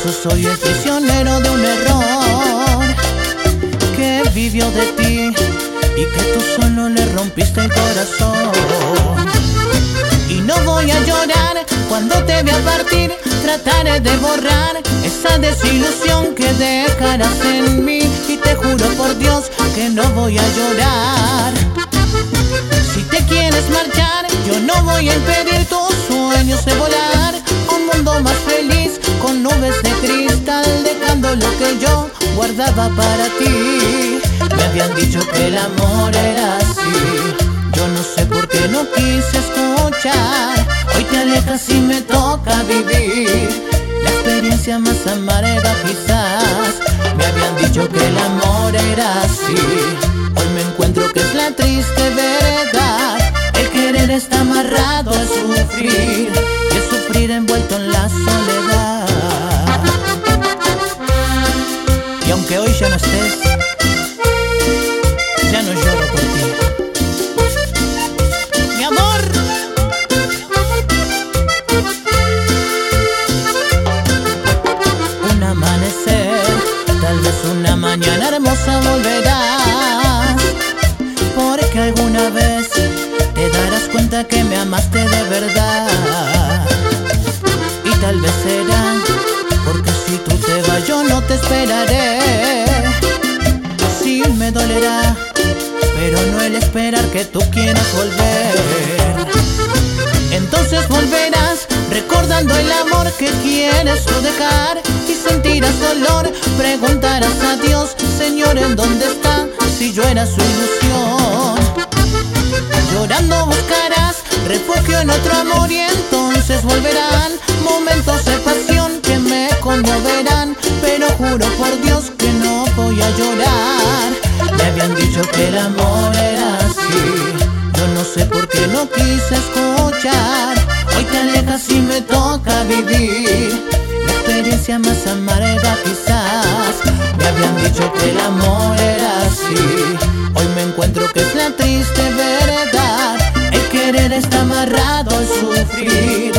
eso soy el prisionero de un error que vivió de ti y que tú solo le rompiste el corazón. Y no voy a llorar cuando te vea partir, trataré de borrar esa desilusión que dejarás en mí. Y te juro por Dios que no voy a llorar. Si te quieres marchar, yo no voy a impedir tus sueños de volar a un mundo más feliz, con nubes de cristal, dejando lo que yo guardaba para ti. Me habían dicho que el amor era así, yo no sé por qué no quise escuchar. Hoy te alejas y me toca vivir la experiencia más amarga quizás. Me habían dicho que el amor era así, hoy me encuentro que es la triste verdad. El querer está amarrado a sufrir, y es sufrir envuelto en la soledad. Y aunque hoy ya no estés, ya no lloro por ti, mi amor. Un amanecer, tal vez una mañana hermosa volverás, porque alguna vez te darás cuenta que me amaste de verdad. Y tal vez será porque si tú te vas yo no te esperaré. Sí me dolerá, pero no el esperar que tú quieras volver. Entonces volverás recordando el amor que quieres tú dejar, y sentirás dolor, preguntarás a Dios, Señor, ¿en dónde está? Si yo era su ilusión. Llorando buscarás refugio en otro amor, y entonces volverán momentos de pasión que me conmoverán. Pero juro por Dios que no voy a llorar. Me habían dicho que el amor era así, yo no sé por qué no quise escuchar. Hoy te alejas y me toca vivir la experiencia más amarga quizás. Me habían dicho que el amor era así, hoy me encuentro que es la triste verdad. El querer está amarrado al sufrir,